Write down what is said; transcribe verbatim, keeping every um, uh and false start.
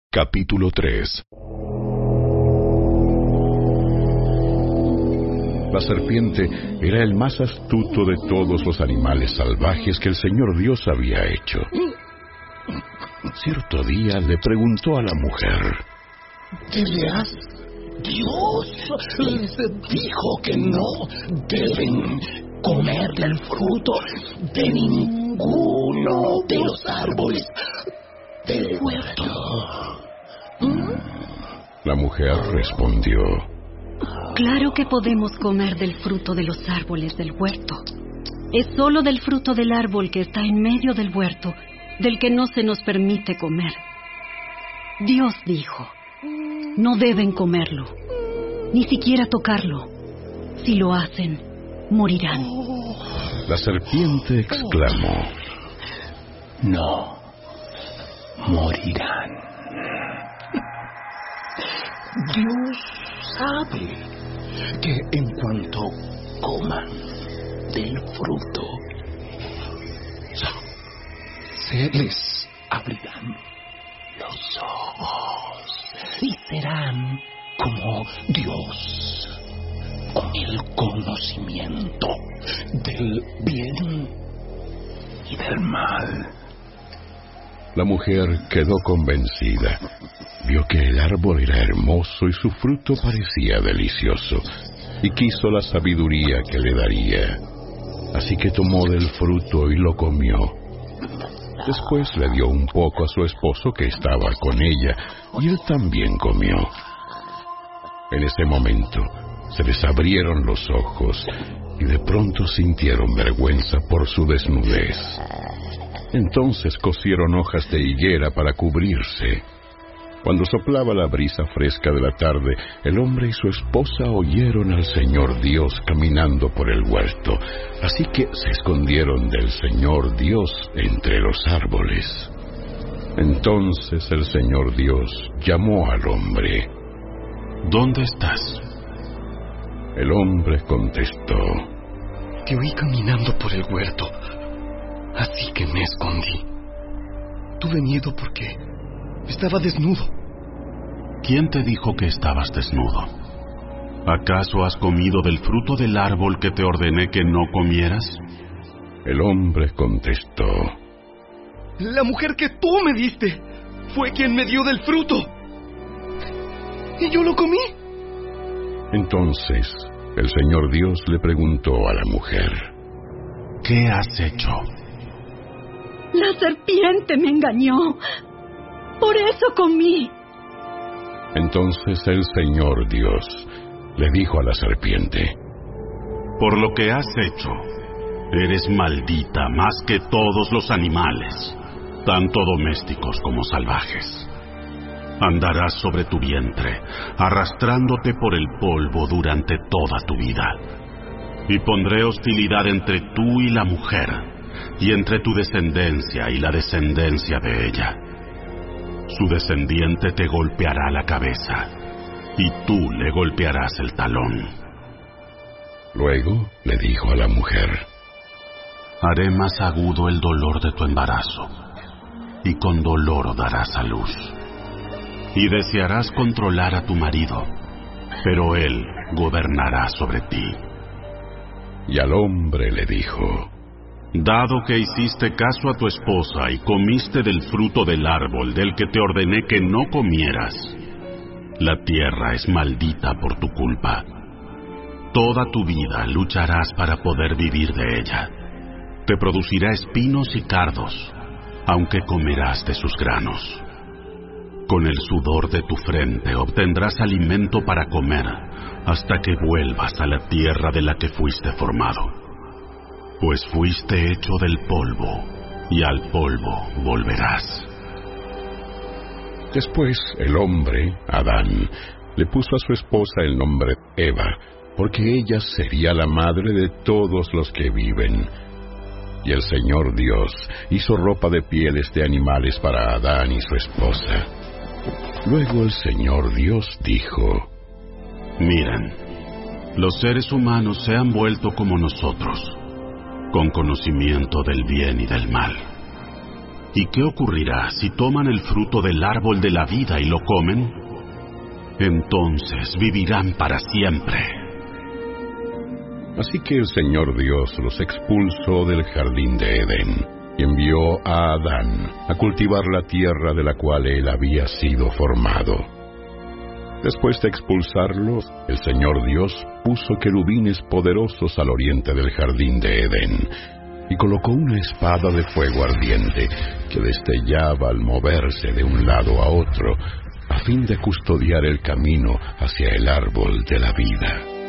Capítulo tres. La serpiente era el más astuto de todos los animales salvajes que el Señor Dios había hecho. Cierto día le preguntó a la mujer: ¿De veras? Dios les dijo que no deben comer del fruto de ninguno de los árboles del huerto. La mujer respondió: Claro que podemos comer del fruto de los árboles del huerto. Es solo del fruto del árbol que está en medio del huerto, del que no se nos permite comer. Dios dijo: no deben comerlo, ni siquiera tocarlo. Si lo hacen, morirán. La serpiente exclamó: No, morirán. Dios sabe que en cuanto coman del fruto, se les abrirán los ojos y serán como Dios, con el conocimiento del bien y del mal. La mujer quedó convencida. Vio que el árbol era hermoso y su fruto parecía delicioso, y quiso la sabiduría que le daría. Así que tomó del fruto y lo comió. Después le dio un poco a su esposo que estaba con ella, y él también comió. En ese momento se les abrieron los ojos, y de pronto sintieron vergüenza por su desnudez. Entonces cosieron hojas de higuera para cubrirse. Cuando soplaba la brisa fresca de la tarde, el hombre y su esposa oyeron al Señor Dios caminando por el huerto, así que se escondieron del Señor Dios entre los árboles. Entonces el Señor Dios llamó al hombre: ¿Dónde estás? El hombre contestó: Te oí caminando por el huerto, así que me escondí. Tuve miedo porque estaba desnudo. ¿Quién te dijo que estabas desnudo? ¿Acaso has comido del fruto del árbol que te ordené que no comieras? El hombre contestó: La mujer que tú me diste fue quien me dio del fruto, y yo lo comí. Entonces el Señor Dios le preguntó a la mujer: ¿Qué has hecho? La serpiente me engañó. Por eso comí. Entonces el Señor Dios le dijo a la serpiente: Por lo que has hecho, eres maldita más que todos los animales, tanto domésticos como salvajes. Andarás sobre tu vientre, arrastrándote por el polvo durante toda tu vida. Y pondré hostilidad entre tú y la mujer, y entre tu descendencia y la descendencia de ella. Su descendiente te golpeará la cabeza, y tú le golpearás el talón. Luego le dijo a la mujer: Haré más agudo el dolor de tu embarazo, y con dolor darás a luz. Y desearás controlar a tu marido, pero él gobernará sobre ti. Y al hombre le dijo: Dado que hiciste caso a tu esposa y comiste del fruto del árbol del que te ordené que no comieras, la tierra es maldita por tu culpa. Toda tu vida lucharás para poder vivir de ella. Te producirá espinos y cardos, aunque comerás de sus granos. Con el sudor de tu frente obtendrás alimento para comer, hasta que vuelvas a la tierra de la que fuiste formado. Pues fuiste hecho del polvo, y al polvo volverás. Después el hombre, Adán, le puso a su esposa el nombre Eva, porque ella sería la madre de todos los que viven. Y el Señor Dios hizo ropa de pieles de animales para Adán y su esposa. Luego el Señor Dios dijo: Miren, los seres humanos se han vuelto como nosotros, con conocimiento del bien y del mal. ¿Y qué ocurrirá si toman el fruto del árbol de la vida y lo comen? Entonces vivirán para siempre. Así que el Señor Dios los expulsó del jardín de Edén y envió a Adán a cultivar la tierra de la cual él había sido formado. Después de expulsarlos, el Señor Dios puso querubines poderosos al oriente del jardín de Edén y colocó una espada de fuego ardiente que destellaba al moverse de un lado a otro a fin de custodiar el camino hacia el árbol de la vida.